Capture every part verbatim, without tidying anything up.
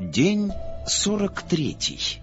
День сорок третий.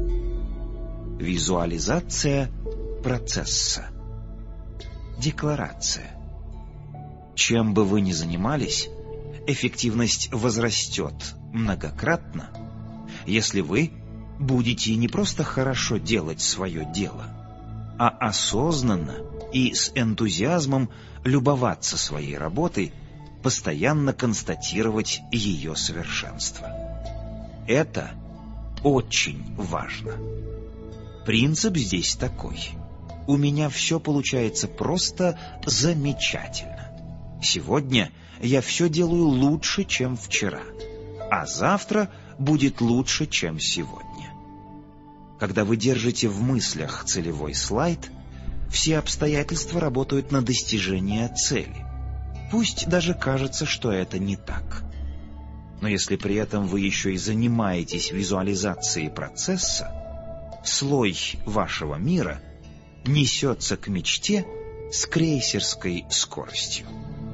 Визуализация процесса. Декларация. Чем бы вы ни занимались, эффективность возрастет многократно, если вы будете не просто хорошо делать свое дело, а осознанно и с энтузиазмом любоваться своей работой, постоянно констатировать ее совершенство. Это очень важно. Принцип здесь такой. У меня все получается просто замечательно. Сегодня я все делаю лучше, чем вчера, а завтра будет лучше, чем сегодня. Когда вы держите в мыслях целевой слайд, все обстоятельства работают на достижение цели. Пусть даже кажется, что это не так. Но если при этом вы еще и занимаетесь визуализацией процесса, слой вашего мира несется к мечте с крейсерской скоростью.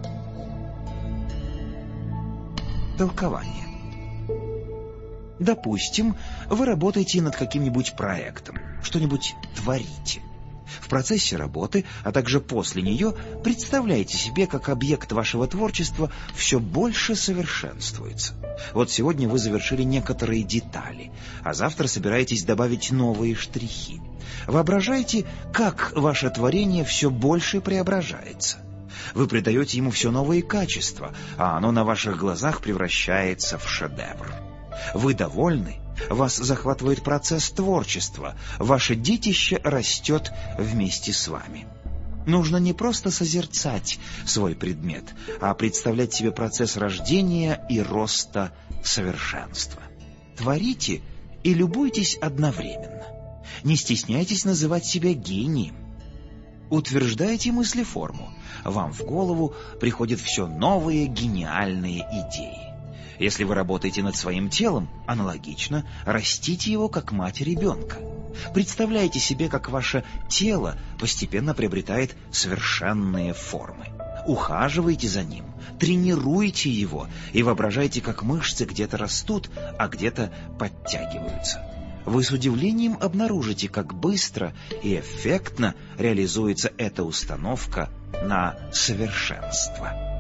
Толкование. Допустим, вы работаете над каким-нибудь проектом, что-нибудь творите. В процессе работы, а также после нее, представляете себе, как объект вашего творчества все больше совершенствуется. Вот сегодня вы завершили некоторые детали, а завтра собираетесь добавить новые штрихи. Воображайте, как ваше творение все больше преображается. Вы придаете ему все новые качества, а оно на ваших глазах превращается в шедевр. Вы довольны? Вас захватывает процесс творчества, ваше детище растет вместе с вами. Нужно не просто созерцать свой предмет, а представлять себе процесс рождения и роста совершенства. Творите и любуйтесь одновременно. Не стесняйтесь называть себя гением. Утверждайте мыслеформу. Вам в голову приходят все новые гениальные идеи. Если вы работаете над своим телом, аналогично, растите его как мать ребенка. Представляйте себе, как ваше тело постепенно приобретает совершенные формы. Ухаживайте за ним, тренируйте его и воображайте, как мышцы где-то растут, а где-то подтягиваются. Вы с удивлением обнаружите, как быстро и эффектно реализуется эта установка на совершенство.